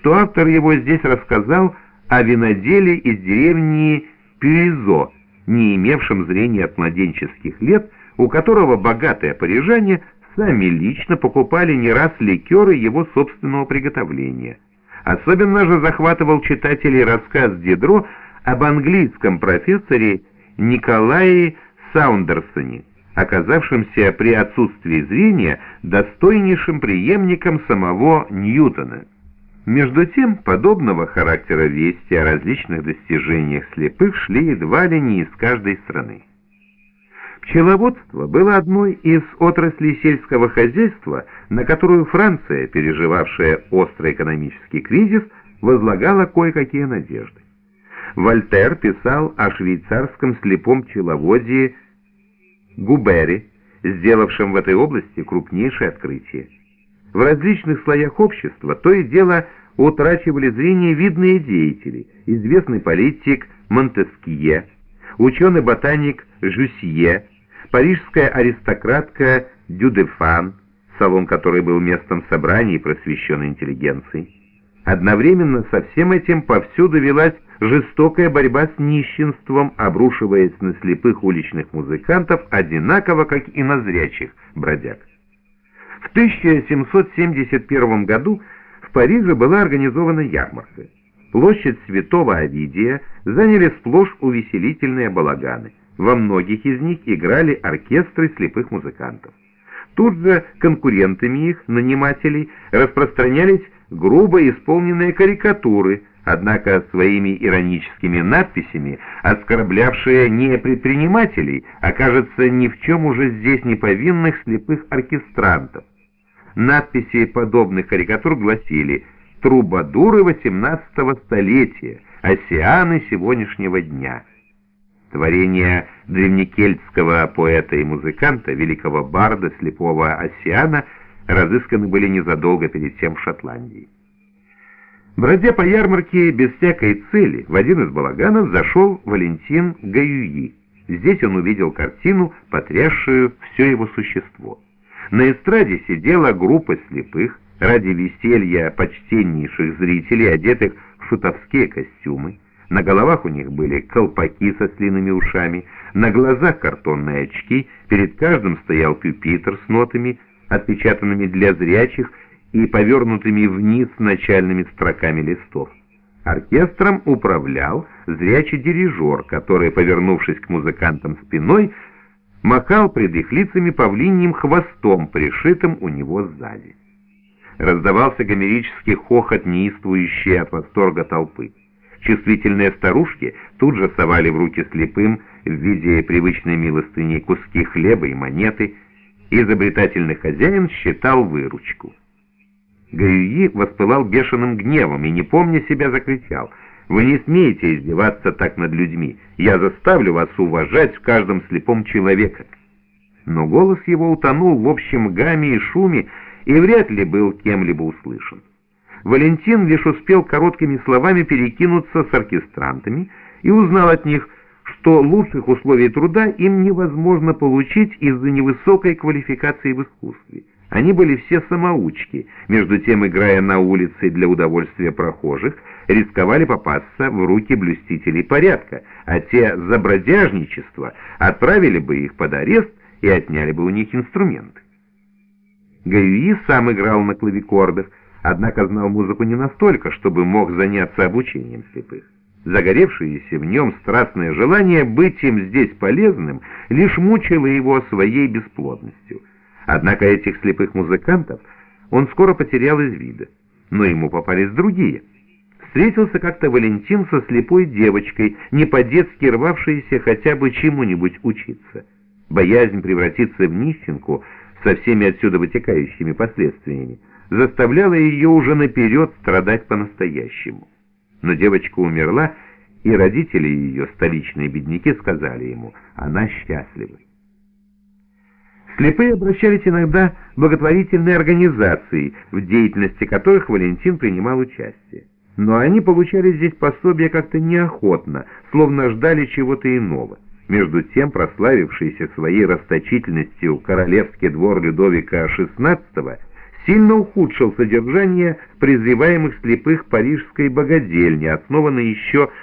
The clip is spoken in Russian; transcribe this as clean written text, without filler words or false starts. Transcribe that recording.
что автор его здесь рассказал о виноделе из деревни Пюизо, не имевшем зрения от младенческих лет, у которого богатые парижане сами лично покупали не раз ликеры его собственного приготовления. Особенно же захватывал читателей рассказ Дидро об английском профессоре Николае Саундерсоне, оказавшемся при отсутствии зрения достойнейшим преемником самого Ньютона. Между тем, подобного характера вести о различных достижениях слепых шли едва ли не из каждой страны. Пчеловодство было одной из отраслей сельского хозяйства, на которую Франция, переживавшая острый экономический кризис, возлагала кое-какие надежды. Вольтер писал о швейцарском слепом пчеловоде Губере, сделавшем в этой области крупнейшее открытие. В различных слоях общества то и дело утрачивали зрение видные деятели: известный политик Монтескье, ученый-ботаник Жюсье, парижская аристократка Дюдефан, салон которой был местом собраний просвещенной интеллигенции. Одновременно со всем этим повсюду велась жестокая борьба с нищенством, обрушиваясь на слепых уличных музыкантов одинаково, как и на зрячих бродяг. В 1771 году в Париже была организована ярмарка. Площадь Святого Овидия заняли сплошь увеселительные балаганы. Во многих из них играли оркестры слепых музыкантов. Тут же конкурентами их, нанимателей, распространялись грубо исполненные карикатуры, однако своими ироническими надписями оскорблявшие не предпринимателей, а, кажется, ни в чем уже здесь не повинных слепых оркестрантов. Надписи подобных карикатур гласили: «Трубадуры XVIII столетия, осианы сегодняшнего дня». Творения древнекельтского поэта и музыканта, великого барда, слепого Оссиана, разысканы были незадолго перед тем в Шотландии. Бродя по ярмарке без всякой цели, в один из балаганов зашел Валентин Гаюи. Здесь он увидел картину, потрясшую все его существо. На эстраде сидела группа слепых, ради веселья почтеннейших зрителей, одетых в шутовские костюмы. На головах у них были колпаки со слиными ушами, на глазах картонные очки, перед каждым стоял пюпитр с нотами, отпечатанными для зрячих и повернутыми вниз начальными строками листов. Оркестром управлял зрячий дирижер, который, повернувшись к музыкантам спиной, махал пред их лицами павлиньим хвостом, пришитым у него сзади. Раздавался гомерический хохот, неистовствующий от восторга толпы. Чувствительные старушки тут же совали в руки слепым в виде привычной милостыни куски хлеба и монеты. Изобретательный хозяин считал выручку. Гаюи воспылал бешеным гневом и, не помня себя, закричал: «Вы не смеете издеваться так над людьми! Я заставлю вас уважать в каждом слепом человека!» Но голос его утонул в общем гаме и шуме и вряд ли был кем-либо услышан. Валентин лишь успел короткими словами перекинуться с оркестрантами и узнал от них, что лучших условий труда им невозможно получить из-за невысокой квалификации в искусстве. Они были все самоучки, между тем, играя на улице для удовольствия прохожих, рисковали попасться в руки блюстителей порядка, а те за бродяжничество отправили бы их под арест и отняли бы у них инструменты. Гаюи сам играл на клавикордах, однако знал музыку не настолько, чтобы мог заняться обучением слепых. Загоревшееся в нем страстное желание быть им здесь полезным лишь мучило его своей бесплодностью. Однако этих слепых музыкантов он скоро потерял из вида, но ему попались другие. Встретился как-то Валентин со слепой девочкой, не по-детски рвавшейся хотя бы чему-нибудь учиться. Боязнь превратиться в нищенку со всеми отсюда вытекающими последствиями заставляла ее уже наперед страдать по-настоящему. Но девочка умерла, и родители ее, столичные бедняки, сказали ему: она счастлива. Слепые обращались иногда в благотворительные организации, в деятельности которых Валентин принимал участие. Но они получали здесь пособия как-то неохотно, словно ждали чего-то иного. Между тем, прославившийся своей расточительностью королевский двор Людовика XVI сильно ухудшил содержание презреваемых слепых парижской богадельни, основанной еще